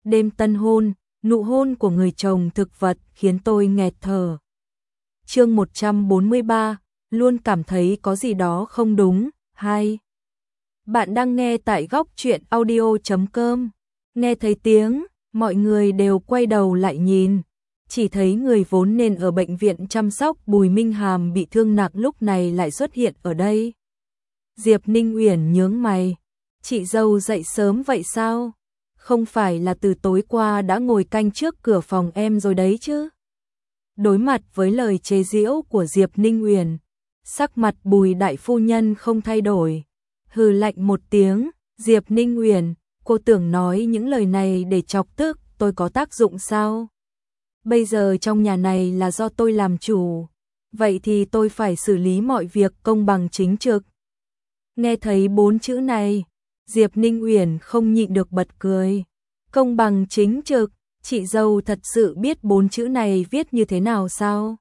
đêm tân hôn, nụ hôn của người chồng thực vật khiến tôi nghẹt thở. Chương 143, luôn cảm thấy có gì đó không đúng. 2. Bạn đang nghe tại góc truyện audio.com. Nghe thấy tiếng, mọi người đều quay đầu lại nhìn. Chỉ thấy người vốn nên ở bệnh viện chăm sóc Bùi Minh Hàm bị thương nặng lúc này lại xuất hiện ở đây. Diệp Ninh Uyển nhướng mày. Chị dâu dậy sớm vậy sao? Không phải là từ tối qua đã ngồi canh trước cửa phòng em rồi đấy chứ? Đối mặt với lời chế giễu của Diệp Ninh Uyển, sắc mặt Bùi đại phu nhân không thay đổi, hừ lạnh một tiếng. Diệp Ninh Uyển, cô tưởng nói những lời này để chọc tức tôi có tác dụng sao? Bây giờ trong nhà này là do tôi làm chủ, vậy thì tôi phải xử lý mọi việc công bằng chính trực. Nghe thấy 4 chữ này, Diệp Ninh Uyển không nhịn được bật cười. Công bằng chính trực, chị dâu thật sự biết 4 chữ này viết như thế nào sao?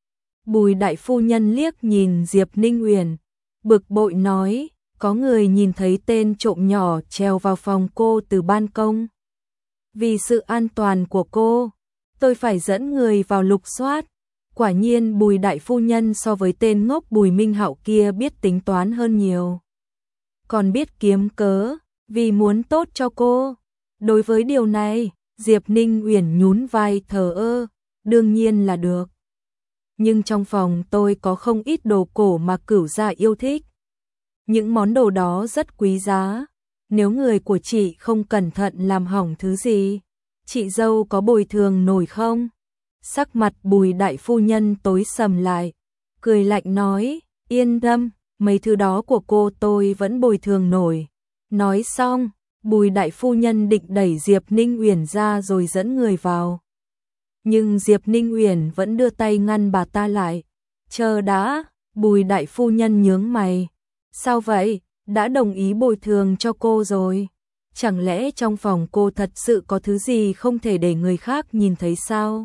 Bùi đại phu nhân liếc nhìn Diệp Ninh Uyển, bực bội nói, có người nhìn thấy tên trộm nhỏ trèo vào phòng cô từ ban công. Vì sự an toàn của cô, tôi phải dẫn người vào lục soát. Quả nhiên Bùi đại phu nhân so với tên ngốc Bùi Minh Hạo kia biết tính toán hơn nhiều. Còn biết kiếm cớ, vì muốn tốt cho cô. Đối với điều này, Diệp Ninh Uyển nhún vai thờ ơ, đương nhiên là được. Nhưng trong phòng tôi có không ít đồ cổ mà cửu gia yêu thích. Những món đồ đó rất quý giá. Nếu người của chị không cẩn thận làm hỏng thứ gì, chị dâu có bồi thường nổi không? Sắc mặt Bùi đại phu nhân tối sầm lại, cười lạnh nói, yên tâm, mấy thứ đó của cô tôi vẫn bồi thường nổi. Nói xong, Bùi đại phu nhân định đẩy Diệp Ninh Uyển ra rồi dẫn người vào. Nhưng Diệp Ninh Uyển vẫn đưa tay ngăn bà ta lại. Chờ đã, Bùi đại phu nhân nhướng mày. Sao vậy, đã đồng ý bồi thường cho cô rồi. Chẳng lẽ trong phòng cô thật sự có thứ gì không thể để người khác nhìn thấy sao?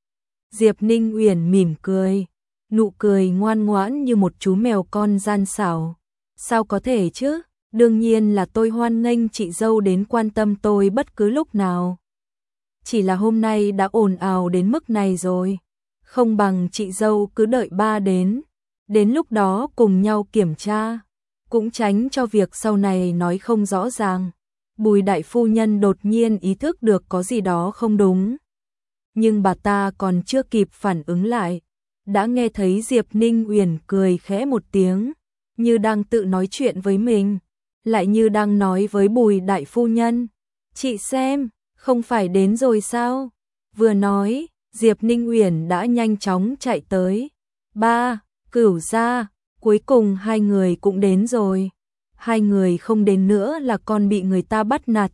Diệp Ninh Uyển mỉm cười, nụ cười ngoan ngoãn như một chú mèo con gian xảo. Sao có thể chứ? Đương nhiên là tôi hoan nghênh chị dâu đến quan tâm tôi bất cứ lúc nào. Chỉ là hôm nay đã ồn ào đến mức này rồi, không bằng chị dâu cứ đợi ba đến lúc đó cùng nhau kiểm tra, cũng tránh cho việc sau này nói không rõ ràng. Bùi đại phu nhân đột nhiên ý thức được có gì đó không đúng. Nhưng bà ta còn chưa kịp phản ứng lại, đã nghe thấy Diệp Ninh Uyển cười khẽ một tiếng, như đang tự nói chuyện với mình, lại như đang nói với Bùi đại phu nhân. Chị xem, không phải đến rồi sao? Vừa nói, Diệp Ninh Uyển đã nhanh chóng chạy tới. Ba, cửu gia, cuối cùng hai người cũng đến rồi. Hai người không đến nữa là con bị người ta bắt nạt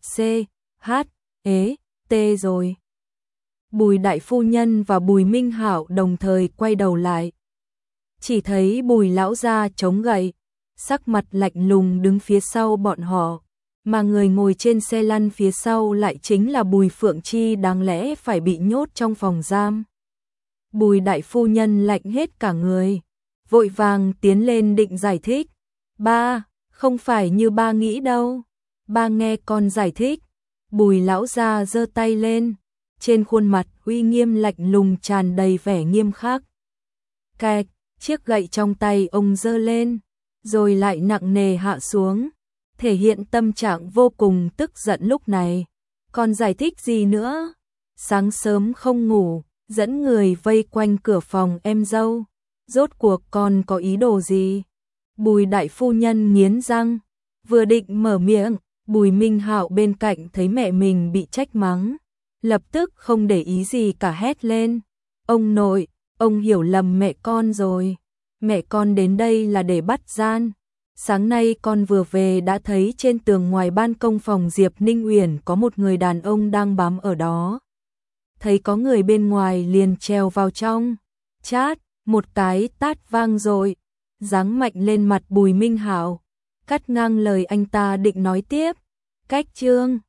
CHT rồi. Bùi đại phu nhân và Bùi Minh Hạo đồng thời quay đầu lại. Chỉ thấy Bùi lão gia chống gậy, sắc mặt lạnh lùng đứng phía sau bọn họ, mà người ngồi trên xe lăn phía sau lại chính là Bùi Phượng Chi đáng lẽ phải bị nhốt trong phòng giam. Bùi đại phu nhân lạnh hết cả người, vội vàng tiến lên định giải thích. Ba, không phải như ba nghĩ đâu. Ba nghe con giải thích. Bùi lão gia giơ tay lên, trên khuôn mặt uy nghiêm lạnh lùng tràn đầy vẻ nghiêm khắc. Cạch, chiếc gậy trong tay ông giơ lên, rồi lại nặng nề hạ xuống, thể hiện tâm trạng vô cùng tức giận lúc này. Còn giải thích gì nữa? Sáng sớm không ngủ, dẫn người vây quanh cửa phòng em dâu, rốt cuộc con có ý đồ gì? Bùi đại phu nhân nghiến răng, vừa định mở miệng, Bùi Minh Hạo bên cạnh thấy mẹ mình bị trách mắng, lập tức không để ý gì cả hét lên. Ông nội, ông hiểu lầm mẹ con rồi. Mẹ con đến đây là để bắt gian. Sáng nay con vừa về đã thấy trên tường ngoài ban công phòng Diệp Ninh Uyển có một người đàn ông đang bám ở đó. Thấy có người bên ngoài liền trèo vào trong. Chát, một cái tát vang rồi, giáng mạnh lên mặt Bùi Minh Hạo, cắt ngang lời anh ta định nói tiếp. Cách chương